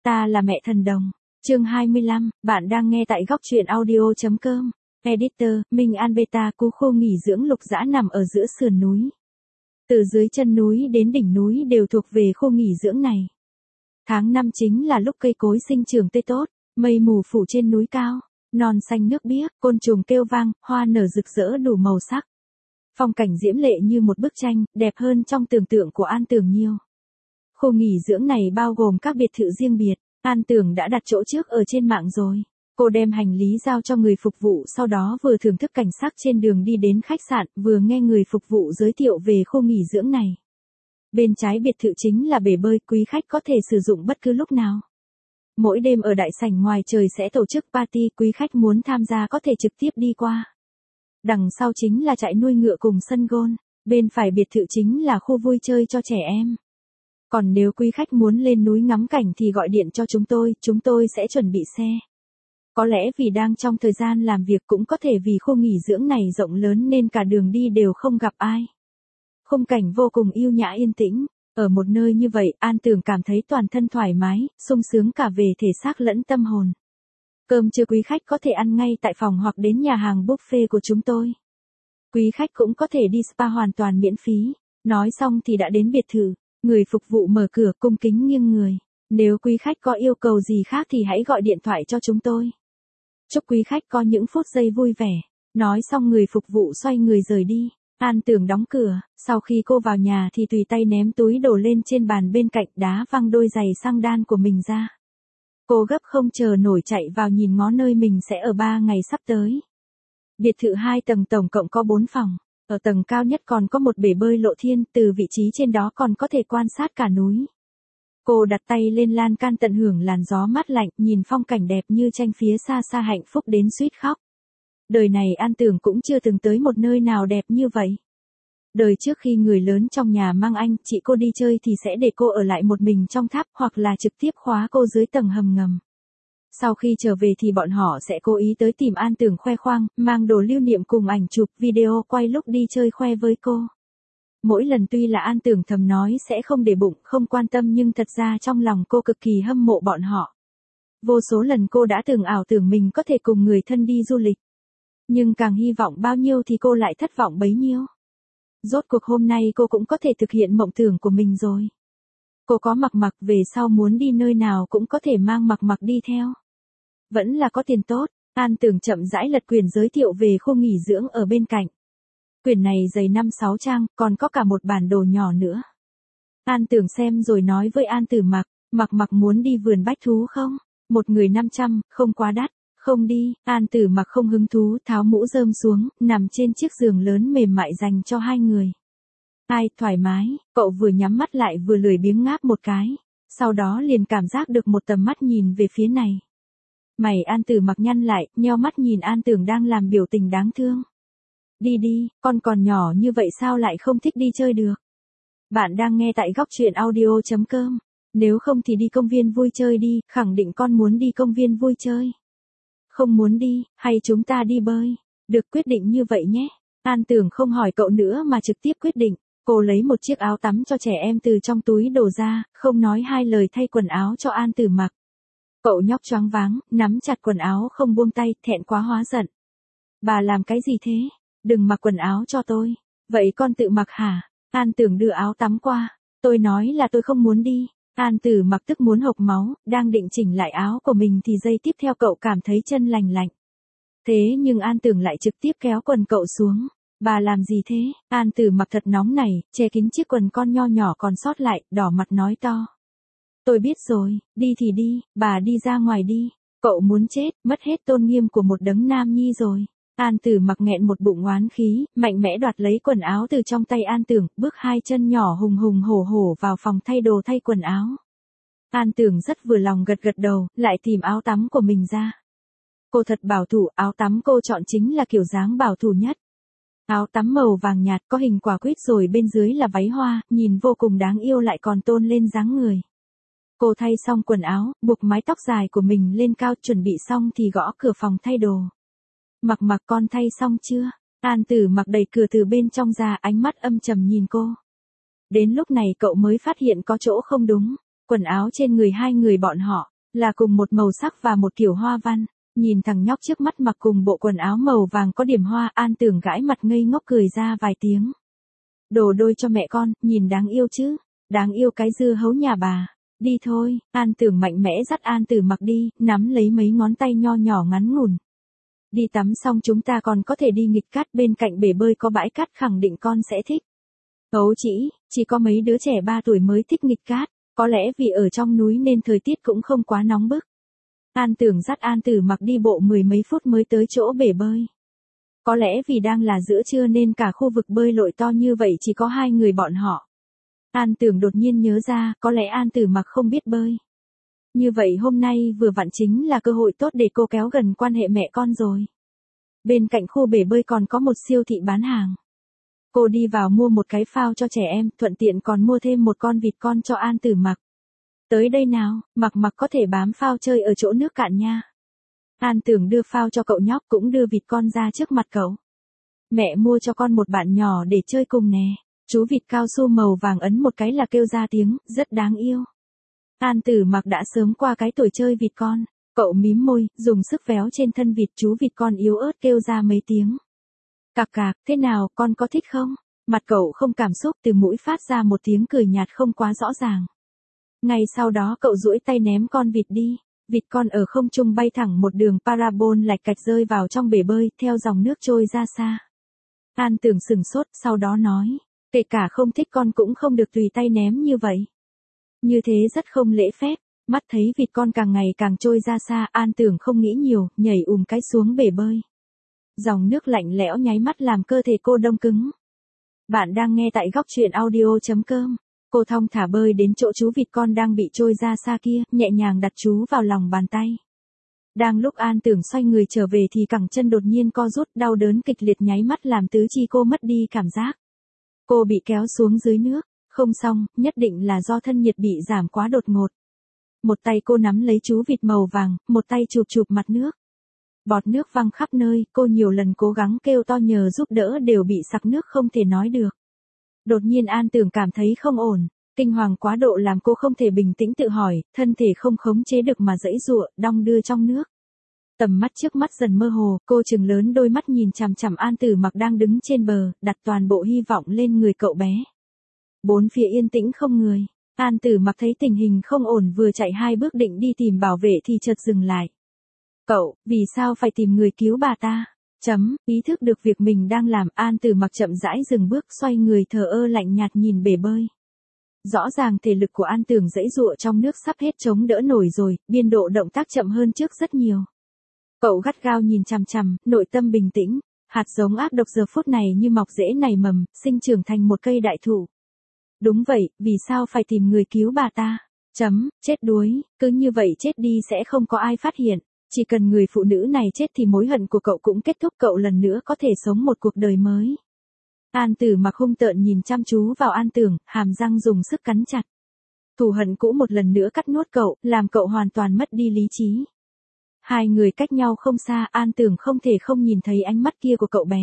Ta là mẹ thần đồng. Chương 25, bạn đang nghe tại góc truyện audio.com. Editor, Minh An Beta. Cú khô nghỉ dưỡng Lục Dã nằm ở giữa sườn núi. Từ dưới chân núi đến đỉnh núi đều thuộc về khu nghỉ dưỡng này. Tháng 5 chính là lúc cây cối sinh trưởng tươi tốt, mây mù phủ trên núi cao, non xanh nước biếc, côn trùng kêu vang, hoa nở rực rỡ đủ màu sắc. Phong cảnh diễm lệ như một bức tranh, đẹp hơn trong tưởng tượng của An Tường nhiều. Khu nghỉ dưỡng này bao gồm các biệt thự riêng biệt, An Tường đã đặt chỗ trước ở trên mạng rồi. Cô đem hành lý giao cho người phục vụ, sau đó vừa thưởng thức cảnh sắc trên đường đi đến khách sạn, vừa nghe người phục vụ giới thiệu về khu nghỉ dưỡng này. Bên trái biệt thự chính là bể bơi, quý khách có thể sử dụng bất cứ lúc nào. Mỗi đêm ở đại sảnh ngoài trời sẽ tổ chức party, quý khách muốn tham gia có thể trực tiếp đi qua. Đằng sau chính là trại nuôi ngựa cùng sân golf, bên phải biệt thự chính là khu vui chơi cho trẻ em. Còn nếu quý khách muốn lên núi ngắm cảnh thì gọi điện cho chúng tôi sẽ chuẩn bị xe. Có lẽ vì đang trong thời gian làm việc, cũng có thể vì khu nghỉ dưỡng này rộng lớn nên cả đường đi đều không gặp ai. Khung cảnh vô cùng yêu nhã yên tĩnh, ở một nơi như vậy, An Tường cảm thấy toàn thân thoải mái, sung sướng cả về thể xác lẫn tâm hồn. Cơm trưa quý khách có thể ăn ngay tại phòng hoặc đến nhà hàng buffet của chúng tôi. Quý khách cũng có thể đi spa hoàn toàn miễn phí. Nói xong thì đã đến biệt thự, người phục vụ mở cửa cung kính nghiêng người. Nếu quý khách có yêu cầu gì khác thì hãy gọi điện thoại cho chúng tôi. Chúc quý khách có những phút giây vui vẻ. Nói xong người phục vụ xoay người rời đi. An Tường đóng cửa, sau khi cô vào nhà thì tùy tay ném túi đồ lên trên bàn bên cạnh, đá văng đôi giày xăng đan của mình ra. Cô gấp không chờ nổi chạy vào nhìn ngó nơi mình sẽ ở 3 ngày sắp tới. Biệt thự 2 tầng tổng cộng có 4 phòng, ở tầng cao nhất còn có một bể bơi lộ thiên, từ vị trí trên đó còn có thể quan sát cả núi. Cô đặt tay lên lan can tận hưởng làn gió mát lạnh, nhìn phong cảnh đẹp như tranh phía xa xa, hạnh phúc đến suýt khóc. Đời này An Tường cũng chưa từng tới một nơi nào đẹp như vậy. Đời trước khi người lớn trong nhà mang anh chị cô đi chơi thì sẽ để cô ở lại một mình trong tháp, hoặc là trực tiếp khóa cô dưới tầng hầm ngầm. Sau khi trở về thì bọn họ sẽ cố ý tới tìm An Tường khoe khoang, mang đồ lưu niệm cùng ảnh chụp video quay lúc đi chơi khoe với cô. Mỗi lần tuy là An Tường thầm nói sẽ không để bụng, không quan tâm, nhưng thật ra trong lòng cô cực kỳ hâm mộ bọn họ. Vô số lần cô đã từng ảo tưởng mình có thể cùng người thân đi du lịch. Nhưng càng hy vọng bao nhiêu thì cô lại thất vọng bấy nhiêu. Rốt cuộc hôm nay cô cũng có thể thực hiện mộng tưởng của mình rồi. Cô có Mặc Mặc, về sau muốn đi nơi nào cũng có thể mang Mặc Mặc đi theo. Vẫn là có tiền tốt. An Tường chậm rãi lật quyển giới thiệu về khu nghỉ dưỡng ở bên cạnh. Quyển này dày 5-6 trang, còn có cả một bản đồ nhỏ nữa. An Tường xem rồi nói với An Tử Mặc, Mặc Mặc muốn đi vườn bách thú không? Một người 500, không quá đắt. Không đi. An Tử Mặc không hứng thú, tháo mũ rơm xuống, nằm trên chiếc giường lớn mềm mại dành cho hai người. Ai, thoải mái, cậu vừa nhắm mắt lại vừa lười biếng ngáp một cái. Sau đó liền cảm giác được một tầm mắt nhìn về phía này. Mày An Tử Mặc nhăn lại, nheo mắt nhìn An Tường đang làm biểu tình đáng thương. Đi đi, con còn nhỏ như vậy sao lại không thích đi chơi được. Bạn đang nghe tại góc truyện audio.com. Nếu không thì đi công viên vui chơi đi, khẳng định con muốn đi công viên vui chơi. Không muốn đi, hay chúng ta đi bơi? Được, quyết định như vậy nhé. An Tường không hỏi cậu nữa mà trực tiếp quyết định. Cô lấy một chiếc áo tắm cho trẻ em từ trong túi đồ ra, không nói hai lời thay quần áo cho An Tử Mặc. Cậu nhóc choáng váng, nắm chặt quần áo không buông tay, thẹn quá hóa giận. Bà làm cái gì thế? Đừng mặc quần áo cho tôi. Vậy con tự mặc hả? An Tường đưa áo tắm qua. Tôi nói là tôi không muốn đi. An Tử Mặc tức muốn hộc máu, đang định chỉnh lại áo của mình thì giây tiếp theo cậu cảm thấy chân lành lạnh. Thế nhưng An Tường lại trực tiếp kéo quần cậu xuống. Bà làm gì thế? An Tử Mặc thật nóng này, che kín chiếc quần con nho nhỏ còn sót lại, đỏ mặt nói to. Tôi biết rồi, đi thì đi, bà đi ra ngoài đi. Cậu muốn chết, mất hết tôn nghiêm của một đấng nam nhi rồi. An Tử Mặc nghẹn một bụng oán khí, mạnh mẽ đoạt lấy quần áo từ trong tay An Tường, bước hai chân nhỏ hùng hùng hổ hổ vào phòng thay đồ thay quần áo. An Tường rất vừa lòng gật gật đầu, lại tìm áo tắm của mình ra. Cô thật bảo thủ, áo tắm cô chọn chính là kiểu dáng bảo thủ nhất. Áo tắm màu vàng nhạt có hình quả quýt, rồi bên dưới là váy hoa, nhìn vô cùng đáng yêu lại còn tôn lên dáng người. Cô thay xong quần áo, buộc mái tóc dài của mình lên cao, chuẩn bị xong thì gõ cửa phòng thay đồ. Mặc Mặc, con thay xong chưa? An Tử Mặc đẩy cửa từ bên trong ra, ánh mắt âm trầm nhìn cô. Đến lúc này cậu mới phát hiện có chỗ không đúng. Quần áo trên người hai người bọn họ, là cùng một màu sắc và một kiểu hoa văn. Nhìn thằng nhóc trước mắt mặc cùng bộ quần áo màu vàng có điểm hoa, An Tưởng gãi mặt ngây ngốc cười ra vài tiếng. Đồ đôi cho mẹ con, nhìn đáng yêu chứ. Đáng yêu cái dưa hấu nhà bà. Đi thôi, An Tưởng mạnh mẽ dắt An Tử Mặc đi, nắm lấy mấy ngón tay nho nhỏ ngắn ngủn. Đi tắm xong chúng ta còn có thể đi nghịch cát, bên cạnh bể bơi có bãi cát, khẳng định con sẽ thích. Ấu chỉ có mấy đứa trẻ 3 tuổi mới thích nghịch cát, có lẽ vì ở trong núi nên thời tiết cũng không quá nóng bức. An Tưởng dắt An Tử Mặc đi bộ 10 mấy phút mới tới chỗ bể bơi. Có lẽ vì đang là giữa trưa nên cả khu vực bơi lội to như vậy chỉ có 2 người bọn họ. An Tưởng đột nhiên nhớ ra, có lẽ An Tử Mặc không biết bơi. Như vậy hôm nay vừa vặn chính là cơ hội tốt để cô kéo gần quan hệ mẹ con rồi. Bên cạnh khu bể bơi còn có một siêu thị bán hàng. Cô đi vào mua một cái phao cho trẻ em, thuận tiện còn mua thêm một con vịt con cho An Tử Mặc. Tới đây nào, Mặc có thể bám phao chơi ở chỗ nước cạn nha. An Tưởng đưa phao cho cậu nhóc, cũng đưa vịt con ra trước mặt cậu. Mẹ mua cho con một bạn nhỏ để chơi cùng nè. Chú vịt cao su màu vàng ấn một cái là kêu ra tiếng, rất đáng yêu. An Tử Mặc đã sớm qua cái tuổi chơi vịt con. Cậu mím môi, dùng sức véo trên thân vịt, chú vịt con yếu ớt kêu ra mấy tiếng. Cạc cạc, thế nào, con có thích không? Mặt cậu không cảm xúc, từ mũi phát ra một tiếng cười nhạt không quá rõ ràng. Ngay sau đó cậu duỗi tay ném con vịt đi. Vịt con ở không trung bay thẳng một đường parabol lạch cạch rơi vào trong bể bơi, theo dòng nước trôi ra xa. An Tưởng sửng sốt, sau đó nói, kể cả không thích con cũng không được tùy tay ném như vậy. Như thế rất không lễ phép. Mắt thấy vịt con càng ngày càng trôi ra xa, An Tưởng không nghĩ nhiều, nhảy cái xuống bể bơi. Dòng nước lạnh lẽo nháy mắt làm cơ thể cô đông cứng. Bạn đang nghe tại góc truyện audio.com. Cô thong thả bơi đến chỗ chú vịt con đang bị trôi ra xa kia, nhẹ nhàng đặt chú vào lòng bàn tay. Đang lúc An Tưởng xoay người trở về thì cẳng chân đột nhiên co rút, đau đớn kịch liệt nháy mắt làm tứ chi cô mất đi cảm giác. Cô bị kéo xuống dưới nước, không xong, nhất định là do thân nhiệt bị giảm quá đột ngột. Một tay cô nắm lấy chú vịt màu vàng, một tay chụp mặt nước. Bọt nước văng khắp nơi, cô nhiều lần cố gắng kêu to nhờ giúp đỡ đều bị sặc nước không thể nói được. Đột nhiên An Tưởng cảm thấy không ổn, kinh hoàng quá độ làm cô không thể bình tĩnh tự hỏi, thân thể không khống chế được mà giãy giụa, đong đưa trong nước. Tầm mắt trước mắt dần mơ hồ, cô trừng lớn đôi mắt nhìn chằm chằm An Tử Mặc đang đứng trên bờ, đặt toàn bộ hy vọng lên người cậu bé. Bốn phía yên tĩnh không người. An Tử Mặc thấy tình hình không ổn, vừa chạy 2 bước định đi tìm bảo vệ thì chợt dừng lại. Cậu, vì sao phải tìm người cứu bà ta? Ý thức được việc mình đang làm, An Tử Mặc chậm rãi dừng bước, xoay người thờ ơ lạnh nhạt nhìn bể bơi. Rõ ràng thể lực của An Tưởng giãy giụa trong nước sắp hết chống đỡ nổi rồi, biên độ động tác chậm hơn trước rất nhiều. Cậu gắt gao nhìn chằm chằm, nội tâm bình tĩnh, hạt giống ác độc giờ phút này như mọc rễ nảy mầm, sinh trưởng thành một cây đại thụ. Đúng vậy, vì sao phải tìm người cứu bà ta? Chết đuối, cứ như vậy chết đi sẽ không có ai phát hiện. Chỉ cần người phụ nữ này chết thì mối hận của cậu cũng kết thúc, cậu lần nữa có thể sống một cuộc đời mới. An Tử Mặc hung tợn nhìn chăm chú vào An Tưởng, hàm răng dùng sức cắn chặt. Thù hận cũ một lần nữa cắt nuốt cậu, làm cậu hoàn toàn mất đi lý trí. Hai người cách nhau không xa, An Tưởng không thể không nhìn thấy ánh mắt kia của cậu bé.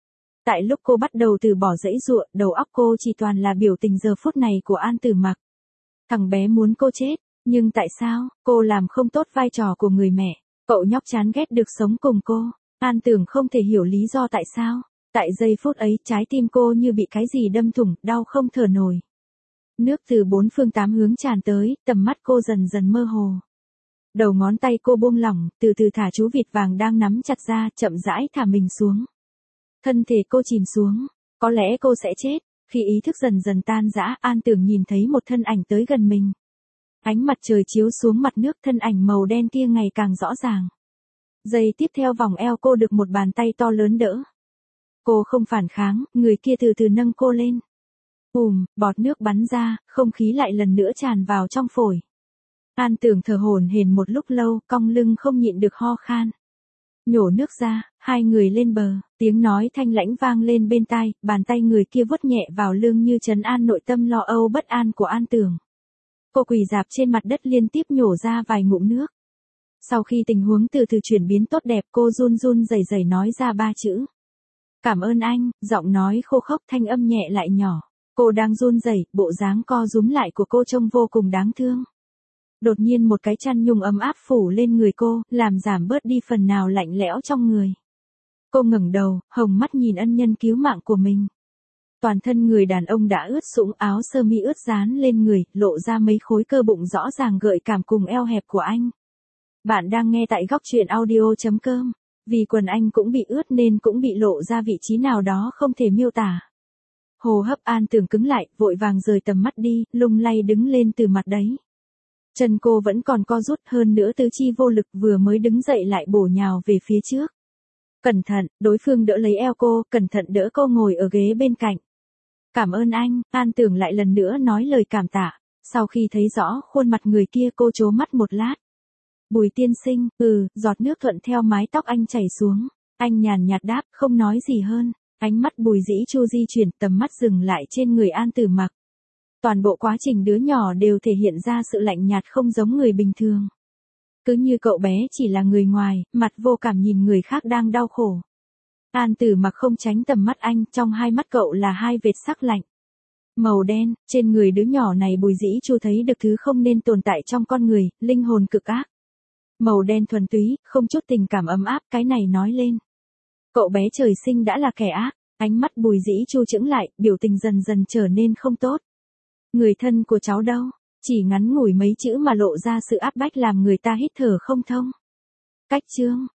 Tại lúc cô bắt đầu từ bỏ giãy giụa, đầu óc cô chỉ toàn là biểu tình giờ phút này của An Tử Mặc. Thằng bé muốn cô chết, nhưng tại sao, cô làm không tốt vai trò của người mẹ. Cậu nhóc chán ghét được sống cùng cô. An Tưởng không thể hiểu lý do tại sao. Tại giây phút ấy, trái tim cô như bị cái gì đâm thủng, đau không thở nổi. Nước từ 4 phương 8 hướng tràn tới, tầm mắt cô dần dần mơ hồ. Đầu ngón tay cô buông lỏng, từ từ thả chú vịt vàng đang nắm chặt ra, chậm rãi thả mình xuống. Thân thể cô chìm xuống. Có lẽ cô sẽ chết. Khi ý thức dần dần tan rã, An Tưởng nhìn thấy một thân ảnh tới gần mình. Ánh mặt trời chiếu xuống mặt nước, thân ảnh màu đen kia ngày càng rõ ràng. Giây tiếp theo vòng eo cô được một bàn tay to lớn đỡ. Cô không phản kháng, người kia từ từ nâng cô lên. Bọt nước bắn ra, không khí lại lần nữa tràn vào trong phổi. An Tưởng thở hổn hển một lúc lâu, cong lưng không nhịn được ho khan. Nhổ nước ra, hai người lên bờ, tiếng nói thanh lãnh vang lên bên tai, bàn tay người kia vuốt nhẹ vào lưng như trấn an nội tâm lo âu bất an của An Tưởng. Cô quỳ rạp trên mặt đất liên tiếp nhổ ra vài ngụm nước. Sau khi tình huống từ từ chuyển biến tốt đẹp, cô run run rẩy rẩy nói ra 3 chữ. Cảm ơn anh, giọng nói khô khốc, thanh âm nhẹ lại nhỏ. Cô đang run rẩy, bộ dáng co rúm lại của cô trông vô cùng đáng thương. Đột nhiên một cái chăn nhung ấm áp phủ lên người cô, làm giảm bớt đi phần nào lạnh lẽo trong người. Cô ngẩng đầu, hồng mắt nhìn ân nhân cứu mạng của mình. Toàn thân người đàn ông đã ướt sũng, áo sơ mi ướt dán lên người, lộ ra mấy khối cơ bụng rõ ràng gợi cảm cùng eo hẹp của anh. Bạn đang nghe tại góc truyện audio.com. Vì quần anh cũng bị ướt nên cũng bị lộ ra vị trí nào đó không thể miêu tả. Hô hấp An Tường cứng lại, vội vàng rời tầm mắt đi, lung lay đứng lên từ mặt đấy. Chân cô vẫn còn co rút, hơn nữa tứ chi vô lực, vừa mới đứng dậy lại bổ nhào về phía trước. Cẩn thận, đối phương đỡ lấy eo cô, cẩn thận đỡ cô ngồi ở ghế bên cạnh. Cảm ơn anh, An Tường lại lần nữa nói lời cảm tạ. Sau khi thấy rõ khuôn mặt người kia, cô trố mắt một lát. Bùi tiên sinh, giọt nước thuận theo mái tóc anh chảy xuống. Anh nhàn nhạt đáp, không nói gì hơn. Ánh mắt Bùi Dĩ Chu di chuyển, tầm mắt dừng lại trên người An Tử Mặc. Toàn bộ quá trình đứa nhỏ đều thể hiện ra sự lạnh nhạt không giống người bình thường. Cứ như cậu bé chỉ là người ngoài, mặt vô cảm nhìn người khác đang đau khổ. An Tử Mặc không tránh tầm mắt anh, trong hai mắt cậu là hai vệt sắc lạnh. Màu đen, trên người đứa nhỏ này Bùi Dĩ Chu thấy được thứ không nên tồn tại trong con người, linh hồn cực ác. Màu đen thuần túy, không chút tình cảm ấm áp, cái này nói lên. Cậu bé trời sinh đã là kẻ ác, ánh mắt Bùi Dĩ Chu chững lại, biểu tình dần dần trở nên không tốt. Người thân của cháu đâu? Chỉ ngắn ngủi mấy chữ mà lộ ra sự áp bách làm người ta hít thở không thông. Cách chương,